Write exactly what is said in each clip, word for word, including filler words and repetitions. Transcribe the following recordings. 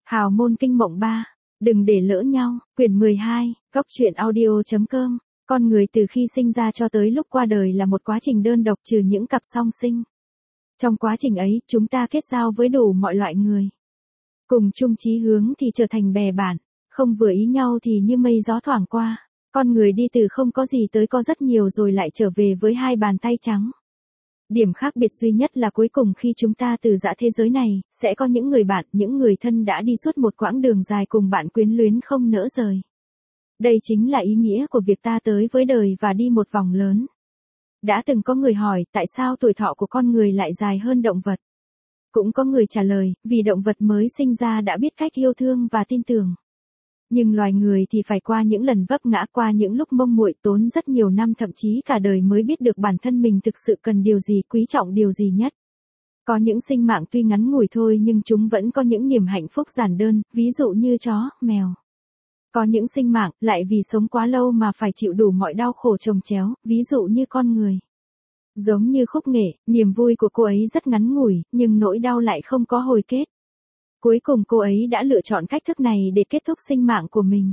Hào môn kinh mộng ba. Đừng để lỡ nhau. Quyển mười hai. Góc truyện audio.com. Con người từ khi sinh ra cho tới lúc qua đời là một quá trình đơn độc trừ những cặp song sinh. Trong quá trình ấy, chúng ta kết giao với đủ mọi loại người. Cùng chung chí hướng thì trở thành bè bạn, không vừa ý nhau thì như mây gió thoảng qua. Con người đi từ không có gì tới có rất nhiều rồi lại trở về với hai bàn tay trắng. Điểm khác biệt duy nhất là cuối cùng khi chúng ta từ giã thế giới này, sẽ có những người bạn, những người thân đã đi suốt một quãng đường dài cùng bạn quyến luyến không nỡ rời. Đây chính là ý nghĩa của việc ta tới với đời và đi một vòng lớn. Đã từng có người hỏi tại sao tuổi thọ của con người lại dài hơn động vật. Cũng có người trả lời, vì động vật mới sinh ra đã biết cách yêu thương và tin tưởng. Nhưng loài người thì phải qua những lần vấp ngã, qua những lúc mông muội, tốn rất nhiều năm thậm chí cả đời mới biết được bản thân mình thực sự cần điều gì, quý trọng điều gì nhất. Có những sinh mạng tuy ngắn ngủi thôi nhưng chúng vẫn có những niềm hạnh phúc giản đơn, ví dụ như chó, mèo. Có những sinh mạng lại vì sống quá lâu mà phải chịu đủ mọi đau khổ chồng chéo, ví dụ như con người. Giống như Khúc Nghệ, niềm vui của cô ấy rất ngắn ngủi, nhưng nỗi đau lại không có hồi kết. Cuối cùng cô ấy đã lựa chọn cách thức này để kết thúc sinh mạng của mình.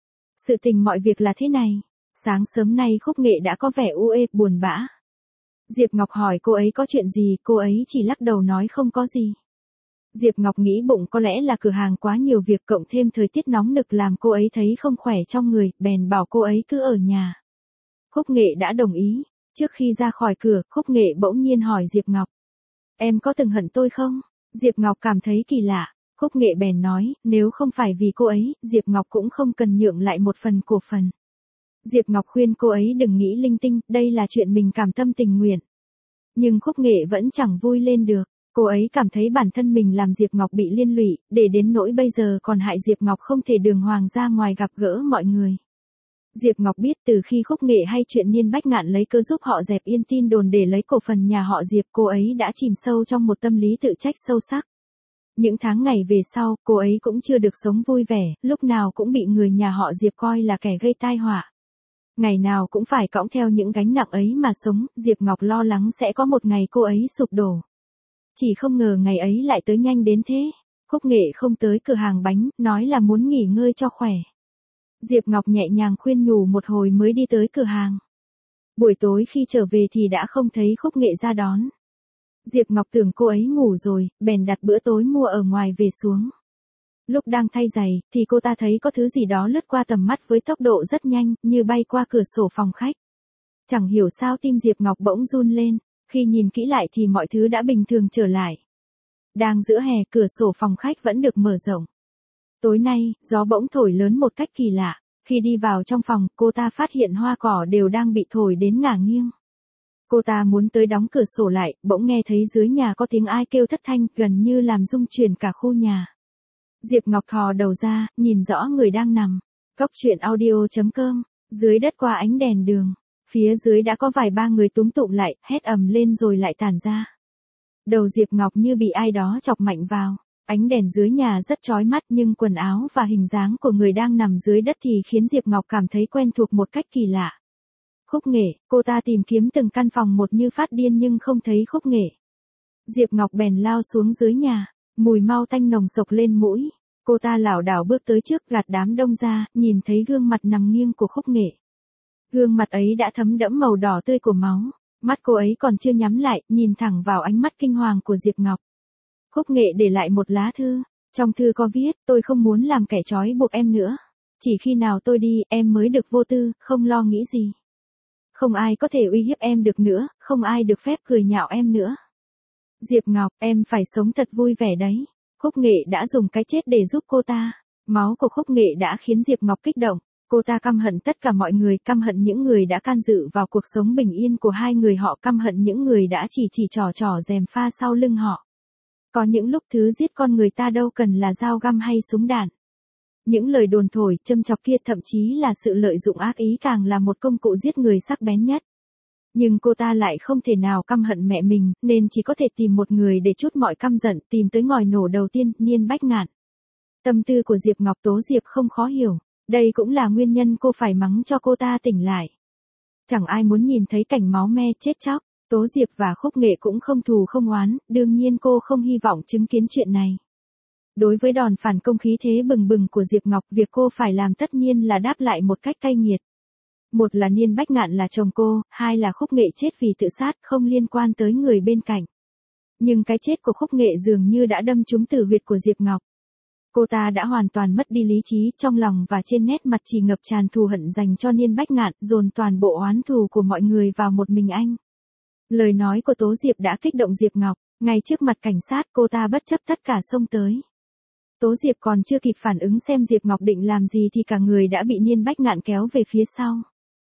Sự tình mọi việc là thế này. Sáng sớm nay Khúc Nghệ đã có vẻ u ê, buồn bã. Diệp Ngọc hỏi cô ấy có chuyện gì, cô ấy chỉ lắc đầu nói không có gì. Diệp Ngọc nghĩ bụng có lẽ là cửa hàng quá nhiều việc cộng thêm thời tiết nóng nực làm cô ấy thấy không khỏe trong người, bèn bảo cô ấy cứ ở nhà. Khúc Nghệ đã đồng ý. Trước khi ra khỏi cửa, Khúc Nghệ bỗng nhiên hỏi Diệp Ngọc. Em có từng hận tôi không? Diệp Ngọc cảm thấy kỳ lạ. Khúc Nghệ bèn nói, nếu không phải vì cô ấy, Diệp Ngọc cũng không cần nhượng lại một phần cổ phần. Diệp Ngọc khuyên cô ấy đừng nghĩ linh tinh, đây là chuyện mình cảm tâm tình nguyện. Nhưng Khúc Nghệ vẫn chẳng vui lên được. Cô ấy cảm thấy bản thân mình làm Diệp Ngọc bị liên lụy, để đến nỗi bây giờ còn hại Diệp Ngọc không thể đường hoàng ra ngoài gặp gỡ mọi người. Diệp Ngọc biết từ khi Khúc Nghệ hay chuyện Niên Bách Ngạn lấy cớ giúp họ dẹp yên tin đồn để lấy cổ phần nhà họ Diệp, cô ấy đã chìm sâu trong một tâm lý tự trách sâu sắc. Những tháng ngày về sau, cô ấy cũng chưa được sống vui vẻ, lúc nào cũng bị người nhà họ Diệp coi là kẻ gây tai họa. Ngày nào cũng phải cõng theo những gánh nặng ấy mà sống, Diệp Ngọc lo lắng sẽ có một ngày cô ấy sụp đổ. Chỉ không ngờ ngày ấy lại tới nhanh đến thế. Khúc Nghệ không tới cửa hàng bánh, nói là muốn nghỉ ngơi cho khỏe. Diệp Ngọc nhẹ nhàng khuyên nhủ một hồi mới đi tới cửa hàng. Buổi tối khi trở về thì đã không thấy Khúc Nghệ ra đón. Diệp Ngọc tưởng cô ấy ngủ rồi, bèn đặt bữa tối mua ở ngoài về xuống. Lúc đang thay giày, thì cô ta thấy có thứ gì đó lướt qua tầm mắt với tốc độ rất nhanh, như bay qua cửa sổ phòng khách. Chẳng hiểu sao tim Diệp Ngọc bỗng run lên, khi nhìn kỹ lại thì mọi thứ đã bình thường trở lại. Đang giữa hè, cửa sổ phòng khách vẫn được mở rộng. Tối nay, gió bỗng thổi lớn một cách kỳ lạ. Khi đi vào trong phòng, cô ta phát hiện hoa cỏ đều đang bị thổi đến ngả nghiêng. Cô ta muốn tới đóng cửa sổ lại, bỗng nghe thấy dưới nhà có tiếng ai kêu thất thanh, gần như làm rung chuyển cả khu nhà. Diệp Ngọc thò đầu ra, nhìn rõ người đang nằm. Góc truyện audio.com. Dưới đất qua ánh đèn đường. Phía dưới đã có vài ba người túm tụm lại, hét ầm lên rồi lại tản ra. Đầu Diệp Ngọc như bị ai đó chọc mạnh vào. Ánh đèn dưới nhà rất chói mắt nhưng quần áo và hình dáng của người đang nằm dưới đất thì khiến Diệp Ngọc cảm thấy quen thuộc một cách kỳ lạ. Khúc Nghệ, cô ta tìm kiếm từng căn phòng một như phát điên nhưng không thấy Khúc Nghệ. Diệp Ngọc bèn lao xuống dưới nhà, mùi mau tanh nồng sộc lên mũi. Cô ta lảo đảo bước tới trước, gạt đám đông ra, nhìn thấy gương mặt nằm nghiêng của Khúc Nghệ. Gương mặt ấy đã thấm đẫm màu đỏ tươi của máu, mắt cô ấy còn chưa nhắm lại, nhìn thẳng vào ánh mắt kinh hoàng của Diệp Ngọc. Khúc Nghệ để lại một lá thư, trong thư có viết, tôi không muốn làm kẻ trói buộc em nữa. Chỉ khi nào tôi đi, em mới được vô tư, không lo nghĩ gì. Không ai có thể uy hiếp em được nữa, không ai được phép cười nhạo em nữa. Diệp Ngọc, em phải sống thật vui vẻ đấy. Khúc Nghệ đã dùng cái chết để giúp cô ta. Máu của Khúc Nghệ đã khiến Diệp Ngọc kích động. Cô ta căm hận tất cả mọi người, căm hận những người đã can dự vào cuộc sống bình yên của hai người họ, căm hận những người đã chỉ chỉ trò trò gièm pha sau lưng họ. Có những lúc thứ giết con người ta đâu cần là dao găm hay súng đạn. Những lời đồn thổi, châm chọc kia thậm chí là sự lợi dụng ác ý càng là một công cụ giết người sắc bén nhất. Nhưng cô ta lại không thể nào căm hận mẹ mình, nên chỉ có thể tìm một người để trút mọi căm giận, tìm tới ngòi nổ đầu tiên, Niên Bách Ngạn. Tâm tư của Diệp Ngọc Tố Diệp không khó hiểu, đây cũng là nguyên nhân cô phải mắng cho cô ta tỉnh lại. Chẳng ai muốn nhìn thấy cảnh máu me chết chóc, Tố Diệp và Khúc Nghệ cũng không thù không oán, đương nhiên cô không hy vọng chứng kiến chuyện này. Đối với đòn phản công khí thế bừng bừng của Diệp Ngọc, việc cô phải làm tất nhiên là đáp lại một cách cay nghiệt. Một là Niên Bách Ngạn là chồng cô, hai là Khúc Nghệ chết vì tự sát, không liên quan tới người bên cạnh. Nhưng cái chết của Khúc Nghệ dường như đã đâm trúng tử huyệt của Diệp Ngọc. Cô ta đã hoàn toàn mất đi lý trí, trong lòng và trên nét mặt chỉ ngập tràn thù hận dành cho Niên Bách Ngạn, dồn toàn bộ oán thù của mọi người vào một mình anh. Lời nói của Tố Diệp đã kích động Diệp Ngọc, ngay trước mặt cảnh sát cô ta bất chấp tất cả xông tới. Tố Diệp còn chưa kịp phản ứng xem Diệp Ngọc định làm gì thì cả người đã bị Niên Bách Ngạn kéo về phía sau.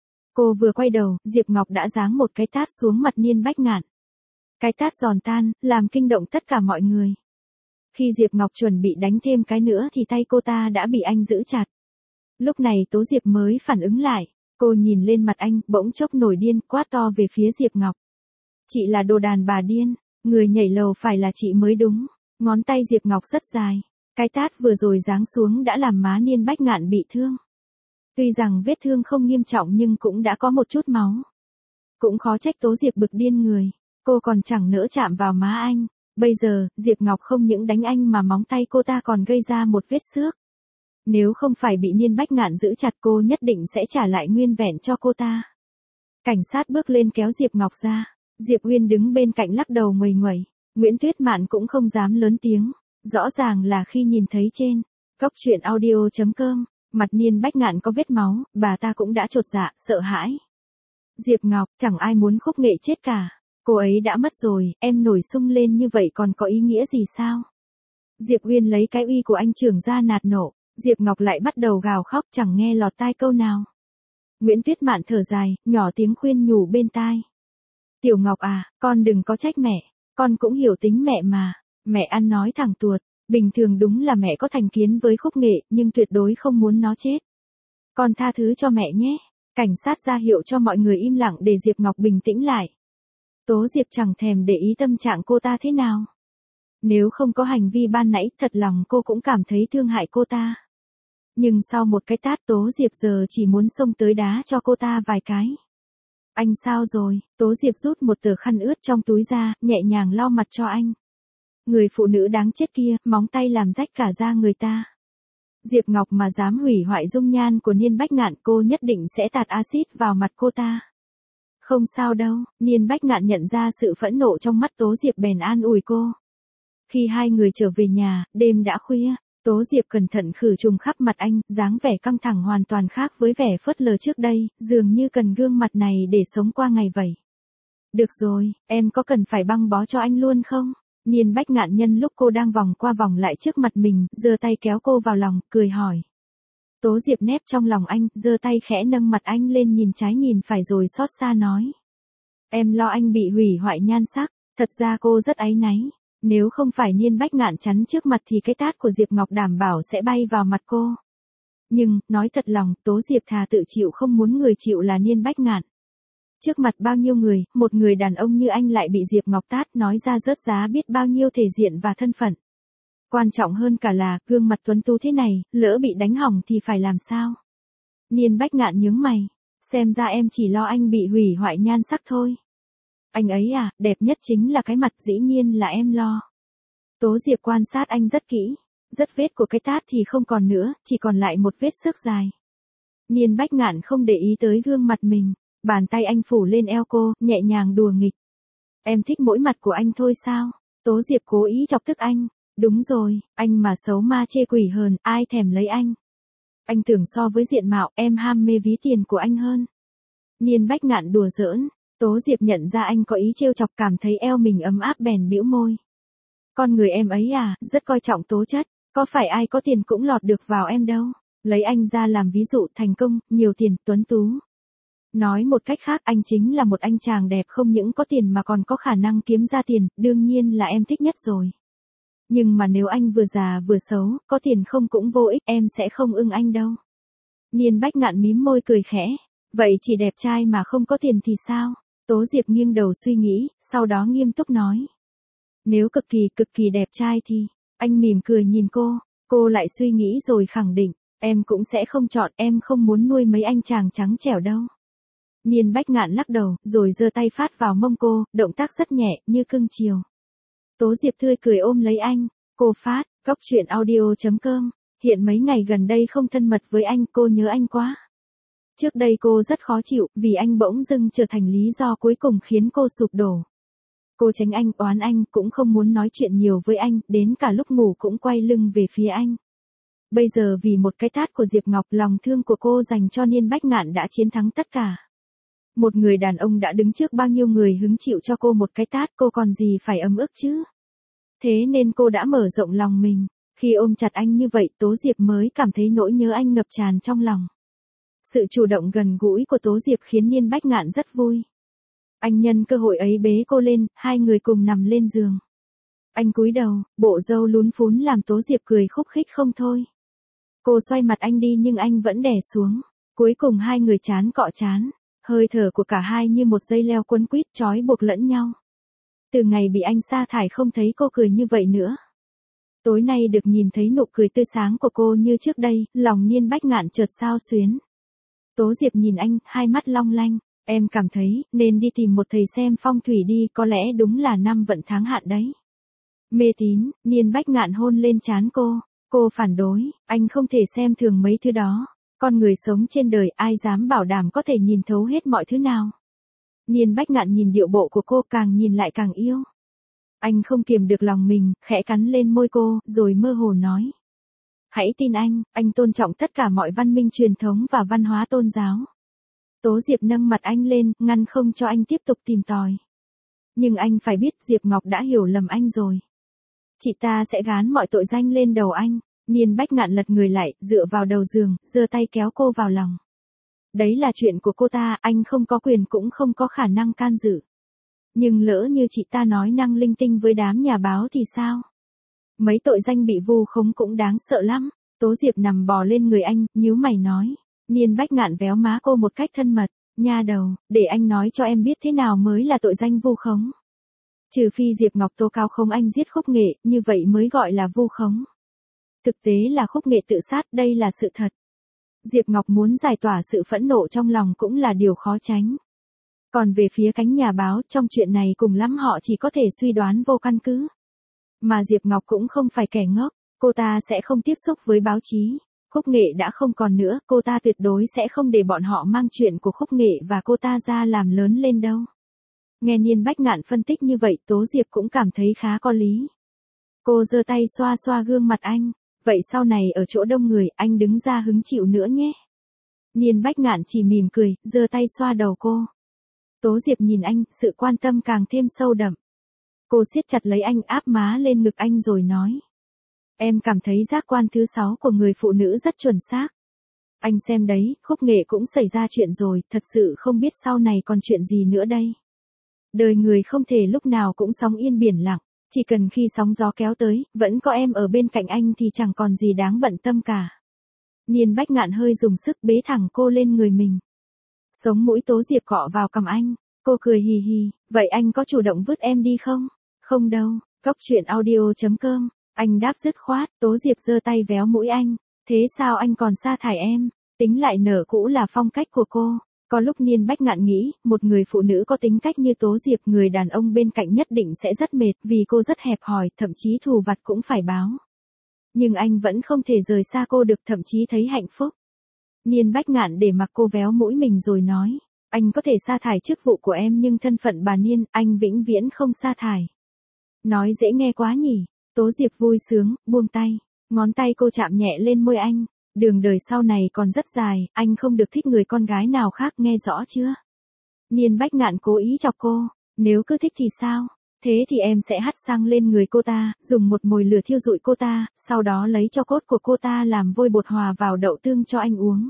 Cô vừa quay đầu, Diệp Ngọc đã giáng một cái tát xuống mặt Niên Bách Ngạn. Cái tát giòn tan, làm kinh động tất cả mọi người. Khi Diệp Ngọc chuẩn bị đánh thêm cái nữa thì tay cô ta đã bị anh giữ chặt. Lúc này Tố Diệp mới phản ứng lại, cô nhìn lên mặt anh, bỗng chốc nổi điên, quát to về phía Diệp Ngọc. Chị là đồ đàn bà điên, người nhảy lầu phải là chị mới đúng. Ngón tay Diệp Ngọc rất dài, cái tát vừa rồi giáng xuống đã làm má Niên Bách Ngạn bị thương. Tuy rằng vết thương không nghiêm trọng nhưng cũng đã có một chút máu. Cũng khó trách Tố Diệp bực điên người, cô còn chẳng nỡ chạm vào má anh. Bây giờ, Diệp Ngọc không những đánh anh mà móng tay cô ta còn gây ra một vết xước. Nếu không phải bị Niên Bách Ngạn giữ chặt cô nhất định sẽ trả lại nguyên vẹn cho cô ta. Cảnh sát bước lên kéo Diệp Ngọc ra. Diệp Uyên đứng bên cạnh lắc đầu nguầy nguẩy. Nguyễn Tuyết Mạn cũng không dám lớn tiếng. Rõ ràng là khi nhìn thấy trên góc truyện audio chấm com, mặt Niên Bách Ngạn có vết máu, bà ta cũng đã chột dạ, sợ hãi. Diệp Ngọc, chẳng ai muốn Khúc Nghệ chết cả. Cô ấy đã mất rồi, em nổi sung lên như vậy còn có ý nghĩa gì sao? Diệp Uyên lấy cái uy của anh trưởng ra nạt nộ, Diệp Ngọc lại bắt đầu gào khóc chẳng nghe lọt tai câu nào. Nguyễn Tuyết Mạn thở dài, nhỏ tiếng khuyên nhủ bên tai. Tiểu Ngọc à, con đừng có trách mẹ, con cũng hiểu tính mẹ mà, mẹ ăn nói thẳng tuột, bình thường đúng là mẹ có thành kiến với Khúc Nghệ, nhưng tuyệt đối không muốn nó chết. Con tha thứ cho mẹ nhé. Cảnh sát ra hiệu cho mọi người im lặng để Diệp Ngọc bình tĩnh lại. Tố Diệp chẳng thèm để ý tâm trạng cô ta thế nào. Nếu không có hành vi ban nãy, thật lòng cô cũng cảm thấy thương hại cô ta. Nhưng sau một cái tát, Tố Diệp giờ chỉ muốn xông tới đá cho cô ta vài cái. Anh sao rồi? Tố Diệp rút một tờ khăn ướt trong túi ra, nhẹ nhàng lau mặt cho anh. Người phụ nữ đáng chết kia, móng tay làm rách cả da người ta. Diệp Ngọc mà dám hủy hoại dung nhan của Niên Bách Ngạn, cô nhất định sẽ tạt axit vào mặt cô ta. Không sao đâu, Niên Bách Ngạn nhận ra sự phẫn nộ trong mắt Tố Diệp bèn an ủi cô. Khi hai người trở về nhà, đêm đã khuya, Tố Diệp cẩn thận khử trùng khắp mặt anh, dáng vẻ căng thẳng hoàn toàn khác với vẻ phớt lờ trước đây, dường như cần gương mặt này để sống qua ngày vậy. Được rồi, em có cần phải băng bó cho anh luôn không? Niên Bách Ngạn nhân lúc cô đang vòng qua vòng lại trước mặt mình, giơ tay kéo cô vào lòng, cười hỏi. Tố Diệp nép trong lòng anh, giơ tay khẽ nâng mặt anh lên nhìn trái nhìn phải rồi xót xa nói. Em lo anh bị hủy hoại nhan sắc, thật ra cô rất áy náy. Nếu không phải Niên Bách Ngạn chắn trước mặt thì cái tát của Diệp Ngọc đảm bảo sẽ bay vào mặt cô. Nhưng, nói thật lòng, Tố Diệp thà tự chịu không muốn người chịu là Niên Bách Ngạn. Trước mặt bao nhiêu người, một người đàn ông như anh lại bị Diệp Ngọc tát, nói ra rớt giá biết bao nhiêu thể diện và thân phận. Quan trọng hơn cả là, gương mặt tuấn tú thế này, lỡ bị đánh hỏng thì phải làm sao? Niên Bách Ngạn nhướng mày, xem ra em chỉ lo anh bị hủy hoại nhan sắc thôi. Anh ấy à, đẹp nhất chính là cái mặt, dĩ nhiên là em lo. Tố Diệp quan sát anh rất kỹ, rất vết của cái tát thì không còn nữa, chỉ còn lại một vết xước dài. Niên Bách Ngạn không để ý tới gương mặt mình, bàn tay anh phủ lên eo cô, nhẹ nhàng đùa nghịch. Em thích mỗi mặt của anh thôi sao? Tố Diệp cố ý chọc tức anh. Đúng rồi, anh mà xấu ma chê quỷ hờn, ai thèm lấy anh. Anh tưởng so với diện mạo, em ham mê ví tiền của anh hơn. Niên Bách Ngạn đùa giỡn. Tố Diệp nhận ra anh có ý trêu chọc, cảm thấy eo mình ấm áp bèn bĩu môi. Con người em ấy à, rất coi trọng tố chất, có phải ai có tiền cũng lọt được vào em đâu. Lấy anh ra làm ví dụ, thành công, nhiều tiền, tuấn tú. Nói một cách khác, anh chính là một anh chàng đẹp, không những có tiền mà còn có khả năng kiếm ra tiền, đương nhiên là em thích nhất rồi. Nhưng mà nếu anh vừa già vừa xấu, có tiền không cũng vô ích, em sẽ không ưng anh đâu. Niên Bách Ngạn mím môi cười khẽ. Vậy chỉ đẹp trai mà không có tiền thì sao? Tố Diệp nghiêng đầu suy nghĩ, sau đó nghiêm túc nói. Nếu cực kỳ cực kỳ đẹp trai thì, anh mỉm cười nhìn cô, cô lại suy nghĩ rồi khẳng định, em cũng sẽ không chọn, em không muốn nuôi mấy anh chàng trắng trẻo đâu. Niên Bách Ngạn lắc đầu, rồi giơ tay phát vào mông cô, động tác rất nhẹ, như cưng chiều. Tố Diệp tươi cười ôm lấy anh, cô phát, Cóc truyện audio chấm com. Hiện mấy ngày gần đây không thân mật với anh, cô nhớ anh quá. Trước đây cô rất khó chịu, vì anh bỗng dưng trở thành lý do cuối cùng khiến cô sụp đổ. Cô tránh anh, oán anh, cũng không muốn nói chuyện nhiều với anh, đến cả lúc ngủ cũng quay lưng về phía anh. Bây giờ vì một cái tát của Diệp Ngọc, lòng thương của cô dành cho Niên Bách Ngạn đã chiến thắng tất cả. Một người đàn ông đã đứng trước bao nhiêu người hứng chịu cho cô một cái tát, cô còn gì phải ấm ức chứ. Thế nên cô đã mở rộng lòng mình. Khi ôm chặt anh như vậy, Tố Diệp mới cảm thấy nỗi nhớ anh ngập tràn trong lòng. Sự chủ động gần gũi của Tố Diệp khiến Niên Bách Ngạn rất vui. Anh nhân cơ hội ấy bế cô lên, hai người cùng nằm lên giường. Anh cúi đầu, bộ râu lún phún làm Tố Diệp cười khúc khích không thôi. Cô xoay mặt anh đi nhưng anh vẫn đè xuống. Cuối cùng hai người trán cọ trán, hơi thở của cả hai như một dây leo quấn quýt trói buộc lẫn nhau. Từ ngày bị anh sa thải không thấy cô cười như vậy nữa. Tối nay được nhìn thấy nụ cười tươi sáng của cô như trước đây, lòng Niên Bách Ngạn chợt xao xuyến. Tố Diệp nhìn anh, hai mắt long lanh, em cảm thấy, nên đi tìm một thầy xem phong thủy đi, có lẽ đúng là năm vận tháng hạn đấy. Mê tín, Niên Bách Ngạn hôn lên trán cô, cô phản đối, anh không thể xem thường mấy thứ đó. Con người sống trên đời ai dám bảo đảm có thể nhìn thấu hết mọi thứ nào. Niên Bách Ngạn nhìn điệu bộ của cô càng nhìn lại càng yêu. Anh không kiềm được lòng mình, khẽ cắn lên môi cô, rồi mơ hồ nói. Hãy tin anh, anh tôn trọng tất cả mọi văn minh truyền thống và văn hóa tôn giáo. Tố Diệp nâng mặt anh lên, ngăn không cho anh tiếp tục tìm tòi. Nhưng anh phải biết Diệp Ngọc đã hiểu lầm anh rồi. Chị ta sẽ gán mọi tội danh lên đầu anh. Niên Bách Ngạn lật người lại, dựa vào đầu giường, giơ tay kéo cô vào lòng. Đấy là chuyện của cô ta, anh không có quyền cũng không có khả năng can dự. Nhưng lỡ như chị ta nói năng linh tinh với đám nhà báo thì sao? Mấy tội danh bị vu khống cũng đáng sợ lắm. Tố Diệp nằm bò lên người anh, nhíu mày nói. Niên Bách Ngạn véo má cô một cách thân mật. Nha đầu, để anh nói cho em biết thế nào mới là tội danh vu khống. Trừ phi Diệp Ngọc tố cáo khống anh giết Khúc Nghệ, như vậy mới gọi là vu khống. Thực tế là Khúc Nghệ tự sát, đây là sự thật. Diệp Ngọc muốn giải tỏa sự phẫn nộ trong lòng cũng là điều khó tránh. Còn về phía cánh nhà báo, trong chuyện này cùng lắm họ chỉ có thể suy đoán vô căn cứ. Mà Diệp Ngọc cũng không phải kẻ ngốc, cô ta sẽ không tiếp xúc với báo chí. Khúc Nghệ đã không còn nữa, cô ta tuyệt đối sẽ không để bọn họ mang chuyện của Khúc Nghệ và cô ta ra làm lớn lên đâu. Nghe Niên Bách Ngạn phân tích như vậy, Tố Diệp cũng cảm thấy khá có lý. Cô giơ tay xoa xoa gương mặt anh. Vậy sau này ở chỗ đông người, anh đứng ra hứng chịu nữa nhé. Niên Bách Ngạn chỉ mỉm cười, giơ tay xoa đầu cô. Tố Diệp nhìn anh, sự quan tâm càng thêm sâu đậm. Cô siết chặt lấy anh, áp má lên ngực anh rồi nói. Em cảm thấy giác quan thứ sáu của người phụ nữ rất chuẩn xác. Anh xem đấy, Khúc Nghệ cũng xảy ra chuyện rồi, thật sự không biết sau này còn chuyện gì nữa đây. Đời người không thể lúc nào cũng sóng yên biển lặng. Chỉ cần khi sóng gió kéo tới, vẫn có em ở bên cạnh anh thì chẳng còn gì đáng bận tâm cả. Niên Bách Ngạn hơi dùng sức bế thẳng cô lên người mình. Sống mũi Tố Diệp cọ vào cằm anh, cô cười hì hì, vậy anh có chủ động vứt em đi không? Không đâu, cóc truyện audio chấm com, anh đáp dứt khoát, Tố Diệp giơ tay véo mũi anh, thế sao anh còn sa thải em? Tính lại nở cũ là phong cách của cô. Có lúc Niên Bách Ngạn nghĩ, một người phụ nữ có tính cách như Tố Diệp, người đàn ông bên cạnh nhất định sẽ rất mệt, vì cô rất hẹp hòi, thậm chí thù vặt cũng phải báo. Nhưng anh vẫn không thể rời xa cô được, thậm chí thấy hạnh phúc. Niên Bách Ngạn để mặc cô véo mũi mình rồi nói, anh có thể sa thải chức vụ của em nhưng thân phận bà Niên, anh vĩnh viễn không sa thải. Nói dễ nghe quá nhỉ. Tố Diệp vui sướng, buông tay, ngón tay cô chạm nhẹ lên môi anh. Đường đời sau này còn rất dài, anh không được thích người con gái nào khác, nghe rõ chưa? Niên Bách Ngạn cố ý chọc cô, nếu cứ thích thì sao? Thế thì em sẽ hắt xăng lên người cô ta, dùng một mồi lửa thiêu rụi cô ta, sau đó lấy cho cốt của cô ta làm vôi bột hòa vào đậu tương cho anh uống.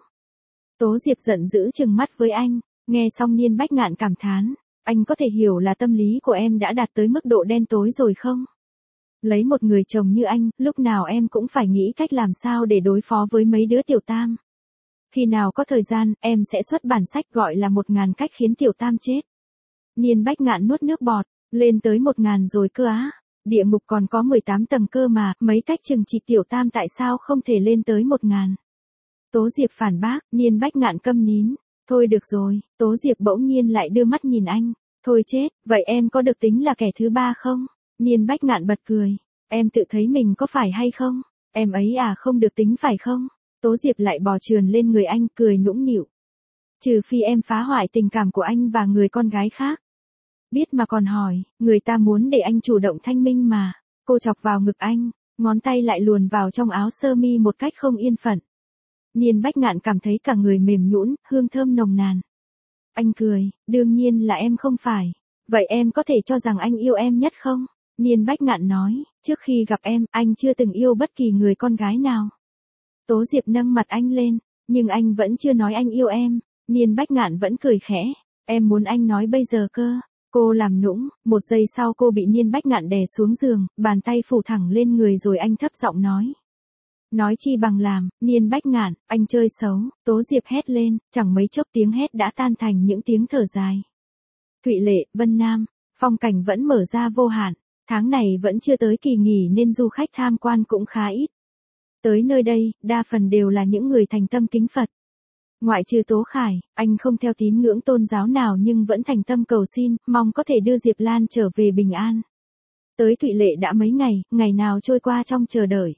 Tố Diệp giận dữ trừng mắt với anh, nghe xong Niên Bách Ngạn cảm thán, anh có thể hiểu là tâm lý của em đã đạt tới mức độ đen tối rồi không? Lấy một người chồng như anh, lúc nào em cũng phải nghĩ cách làm sao để đối phó với mấy đứa tiểu tam. Khi nào có thời gian, em sẽ xuất bản sách gọi là một ngàn cách khiến tiểu tam chết. Niên Bách Ngạn nuốt nước bọt, lên tới một ngàn rồi cơ á. Địa ngục còn có mười tám tầng cơ mà, mấy cách trừng trị tiểu tam tại sao không thể lên tới một ngàn. Tố Diệp phản bác, Niên Bách Ngạn câm nín. Thôi được rồi, Tố Diệp bỗng nhiên lại đưa mắt nhìn anh. Thôi chết, vậy em có được tính là kẻ thứ ba không? Niên Bách Ngạn bật cười. Em tự thấy mình có phải hay không? Em ấy à không được tính phải không? Tố Diệp lại bò trườn lên người anh cười nũng nịu. Trừ phi em phá hoại tình cảm của anh và người con gái khác. Biết mà còn hỏi, người ta muốn để anh chủ động thanh minh mà. Cô chọc vào ngực anh, ngón tay lại luồn vào trong áo sơ mi một cách không yên phận. Niên Bách Ngạn cảm thấy cả người mềm nhũn, hương thơm nồng nàn. Anh cười, đương nhiên là em không phải. Vậy em có thể cho rằng anh yêu em nhất không? Niên Bách Ngạn nói, trước khi gặp em, anh chưa từng yêu bất kỳ người con gái nào. Tố Diệp nâng mặt anh lên, nhưng anh vẫn chưa nói anh yêu em. Niên Bách Ngạn vẫn cười khẽ, em muốn anh nói bây giờ cơ. Cô làm nũng, một giây sau cô bị Niên Bách Ngạn đè xuống giường, bàn tay phủ thẳng lên người rồi anh thấp giọng nói. Nói chi bằng làm, Niên Bách Ngạn, anh chơi xấu, Tố Diệp hét lên, chẳng mấy chốc tiếng hét đã tan thành những tiếng thở dài. Thụy Lệ, Vân Nam, phong cảnh vẫn mở ra vô hạn, tháng này vẫn chưa tới kỳ nghỉ nên du khách tham quan cũng khá ít. Tới nơi đây, đa phần đều là những người thành tâm kính Phật. Ngoại trừ Tố Khải, anh không theo tín ngưỡng tôn giáo nào nhưng vẫn thành tâm cầu xin, mong có thể đưa Diệp Lan trở về bình an. Tới Thụy Lệ đã mấy ngày, ngày nào trôi qua trong chờ đợi.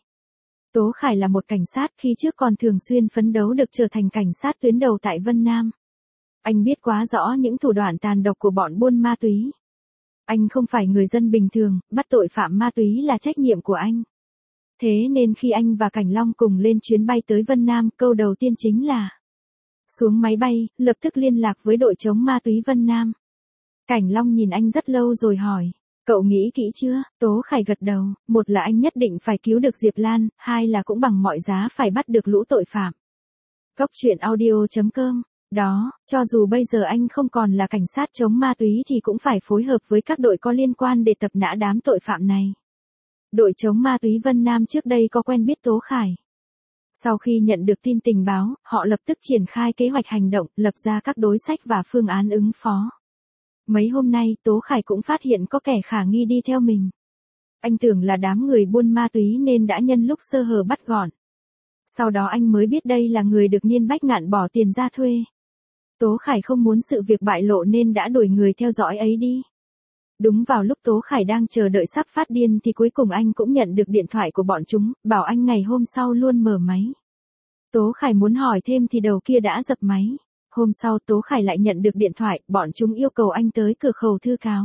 Tố Khải là một cảnh sát khi trước còn thường xuyên phấn đấu được trở thành cảnh sát tuyến đầu tại Vân Nam. Anh biết quá rõ những thủ đoạn tàn độc của bọn buôn ma túy. Anh không phải người dân bình thường, bắt tội phạm ma túy là trách nhiệm của anh. Thế nên khi anh và Cảnh Long cùng lên chuyến bay tới Vân Nam, câu đầu tiên chính là xuống máy bay, lập tức liên lạc với đội chống ma túy Vân Nam. Cảnh Long nhìn anh rất lâu rồi hỏi, cậu nghĩ kỹ chưa? Tố Khải gật đầu, một là anh nhất định phải cứu được Diệp Lan, hai là cũng bằng mọi giá phải bắt được lũ tội phạm. Góc truyện audio chấm com. Đó, cho dù bây giờ anh không còn là cảnh sát chống ma túy thì cũng phải phối hợp với các đội có liên quan để tập nã đám tội phạm này. Đội chống ma túy Vân Nam trước đây có quen biết Tố Khải. Sau khi nhận được tin tình báo, họ lập tức triển khai kế hoạch hành động, lập ra các đối sách và phương án ứng phó. Mấy hôm nay, Tố Khải cũng phát hiện có kẻ khả nghi đi theo mình. Anh tưởng là đám người buôn ma túy nên đã nhân lúc sơ hở bắt gọn. Sau đó anh mới biết đây là người được Niên Bách Ngạn bỏ tiền ra thuê. Tố Khải không muốn sự việc bại lộ nên đã đuổi người theo dõi ấy đi. Đúng vào lúc Tố Khải đang chờ đợi sắp phát điên thì cuối cùng anh cũng nhận được điện thoại của bọn chúng, bảo anh ngày hôm sau luôn mở máy. Tố Khải muốn hỏi thêm thì đầu kia đã dập máy. Hôm sau Tố Khải lại nhận được điện thoại, bọn chúng yêu cầu anh tới cửa khẩu Thư Cáo.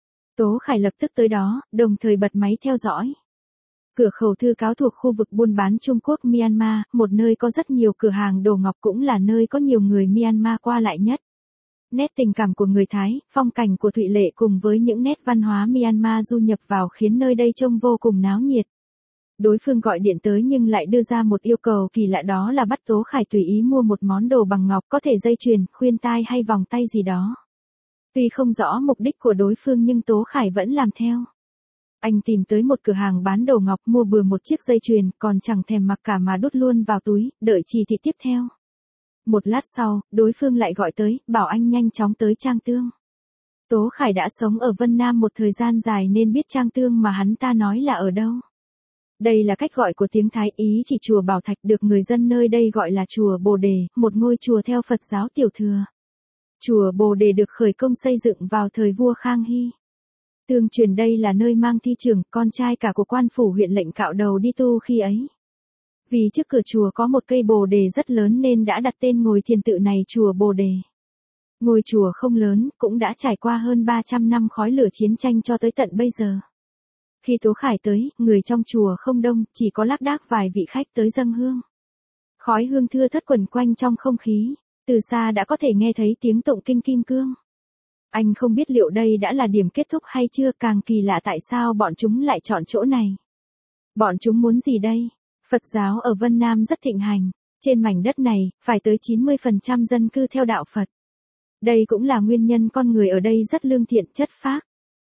Tố Khải lập tức tới đó, đồng thời bật máy theo dõi. Cửa khẩu Thư Cáo thuộc khu vực buôn bán Trung Quốc Myanmar, một nơi có rất nhiều cửa hàng đồ ngọc cũng là nơi có nhiều người Myanmar qua lại nhất. Nét tình cảm của người Thái, phong cảnh của Thụy Lệ cùng với những nét văn hóa Myanmar du nhập vào khiến nơi đây trông vô cùng náo nhiệt. Đối phương gọi điện tới nhưng lại đưa ra một yêu cầu kỳ lạ, đó là bắt Tố Khải tùy ý mua một món đồ bằng ngọc, có thể dây chuyền, khuyên tai hay vòng tay gì đó. Tuy không rõ mục đích của đối phương nhưng Tố Khải vẫn làm theo. Anh tìm tới một cửa hàng bán đồ ngọc, mua bừa một chiếc dây chuyền, còn chẳng thèm mặc cả mà đút luôn vào túi, đợi chỉ thị tiếp theo. Một lát sau, đối phương lại gọi tới, bảo anh nhanh chóng tới Trang Tương. Tố Khải đã sống ở Vân Nam một thời gian dài nên biết Trang Tương mà hắn ta nói là ở đâu. Đây là cách gọi của tiếng Thái, ý chỉ chùa Bảo Thạch, được người dân nơi đây gọi là chùa Bồ Đề, một ngôi chùa theo Phật giáo Tiểu Thừa. Chùa Bồ Đề được khởi công xây dựng vào thời vua Khang Hy. Tương truyền đây là nơi Mang Thi Trường, con trai cả của quan phủ huyện lệnh cạo đầu đi tu khi ấy. Vì trước cửa chùa có một cây bồ đề rất lớn nên đã đặt tên ngôi thiền tự này chùa Bồ Đề. Ngôi chùa không lớn, cũng đã trải qua hơn ba trăm năm khói lửa chiến tranh cho tới tận bây giờ. Khi Tố Khải tới, người trong chùa không đông, chỉ có lác đác vài vị khách tới dâng hương. Khói hương thưa thất quẩn quanh trong không khí, từ xa đã có thể nghe thấy tiếng tụng kinh kim cương. Anh không biết liệu đây đã là điểm kết thúc hay chưa, càng kỳ lạ tại sao bọn chúng lại chọn chỗ này. Bọn chúng muốn gì đây? Phật giáo ở Vân Nam rất thịnh hành, trên mảnh đất này, phải tới chín mươi phần trăm dân cư theo đạo Phật. Đây cũng là nguyên nhân con người ở đây rất lương thiện, chất phác.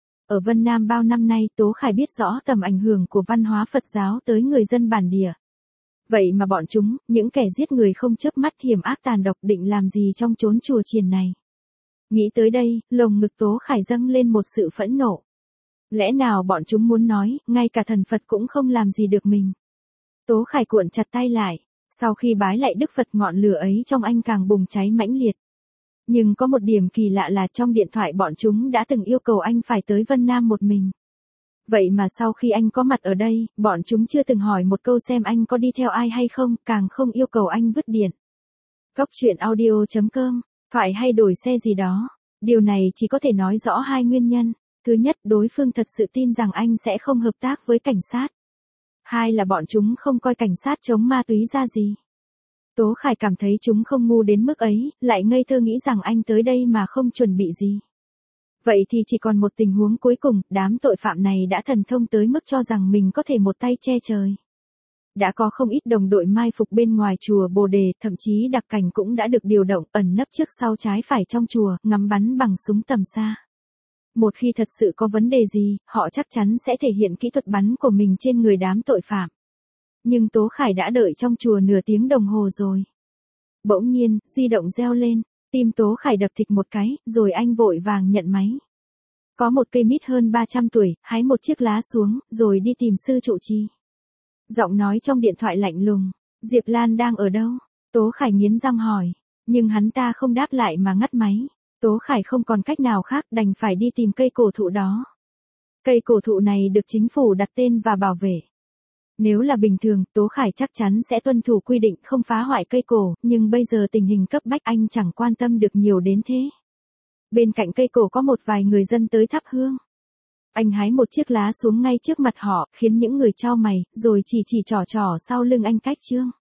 Ở Vân Nam bao năm nay, Tố Khải biết rõ tầm ảnh hưởng của văn hóa Phật giáo tới người dân bản địa. Vậy mà bọn chúng, những kẻ giết người không chớp mắt, hiểm ác tàn độc, định làm gì trong chốn chùa chiền này? Nghĩ tới đây, lồng ngực Tố Khải dâng lên một sự phẫn nộ. Lẽ nào bọn chúng muốn nói, ngay cả thần Phật cũng không làm gì được mình? Tố Khải cuộn chặt tay lại, sau khi bái lại Đức Phật, ngọn lửa ấy trong anh càng bùng cháy mãnh liệt. Nhưng có một điểm kỳ lạ là trong điện thoại bọn chúng đã từng yêu cầu anh phải tới Vân Nam một mình. Vậy mà sau khi anh có mặt ở đây, bọn chúng chưa từng hỏi một câu xem anh có đi theo ai hay không, càng không yêu cầu anh vứt điện. Cóc truyện audio chấm com, phải hay đổi xe gì đó. Điều này chỉ có thể nói rõ hai nguyên nhân. Thứ nhất, đối phương thật sự tin rằng anh sẽ không hợp tác với cảnh sát. Hai là bọn chúng không coi cảnh sát chống ma túy ra gì. Tố Khải cảm thấy chúng không ngu đến mức ấy, lại ngây thơ nghĩ rằng anh tới đây mà không chuẩn bị gì. Vậy thì chỉ còn một tình huống cuối cùng, đám tội phạm này đã thần thông tới mức cho rằng mình có thể một tay che trời. Đã có không ít đồng đội mai phục bên ngoài chùa Bồ Đề, thậm chí đặc cảnh cũng đã được điều động ẩn nấp trước sau trái phải trong chùa, ngắm bắn bằng súng tầm xa. Một khi thật sự có vấn đề gì, họ chắc chắn sẽ thể hiện kỹ thuật bắn của mình trên người đám tội phạm. Nhưng Tố Khải đã đợi trong chùa nửa tiếng đồng hồ rồi. Bỗng nhiên, di động reo lên, tim Tố Khải đập thịch một cái, rồi anh vội vàng nhận máy. Có một cây mít hơn ba trăm tuổi, hái một chiếc lá xuống, rồi đi tìm sư trụ trì. Giọng nói trong điện thoại lạnh lùng, Diệp Lan đang ở đâu? Tố Khải nghiến răng hỏi, nhưng hắn ta không đáp lại mà ngắt máy. Tố Khải không còn cách nào khác, đành phải đi tìm cây cổ thụ đó. Cây cổ thụ này được chính phủ đặt tên và bảo vệ. Nếu là bình thường, Tố Khải chắc chắn sẽ tuân thủ quy định không phá hoại cây cổ, nhưng bây giờ tình hình cấp bách anh chẳng quan tâm được nhiều đến thế. Bên cạnh cây cổ có một vài người dân tới thắp hương. Anh hái một chiếc lá xuống ngay trước mặt họ, khiến những người chau mày, rồi chỉ chỉ trỏ trỏ sau lưng anh cách chương.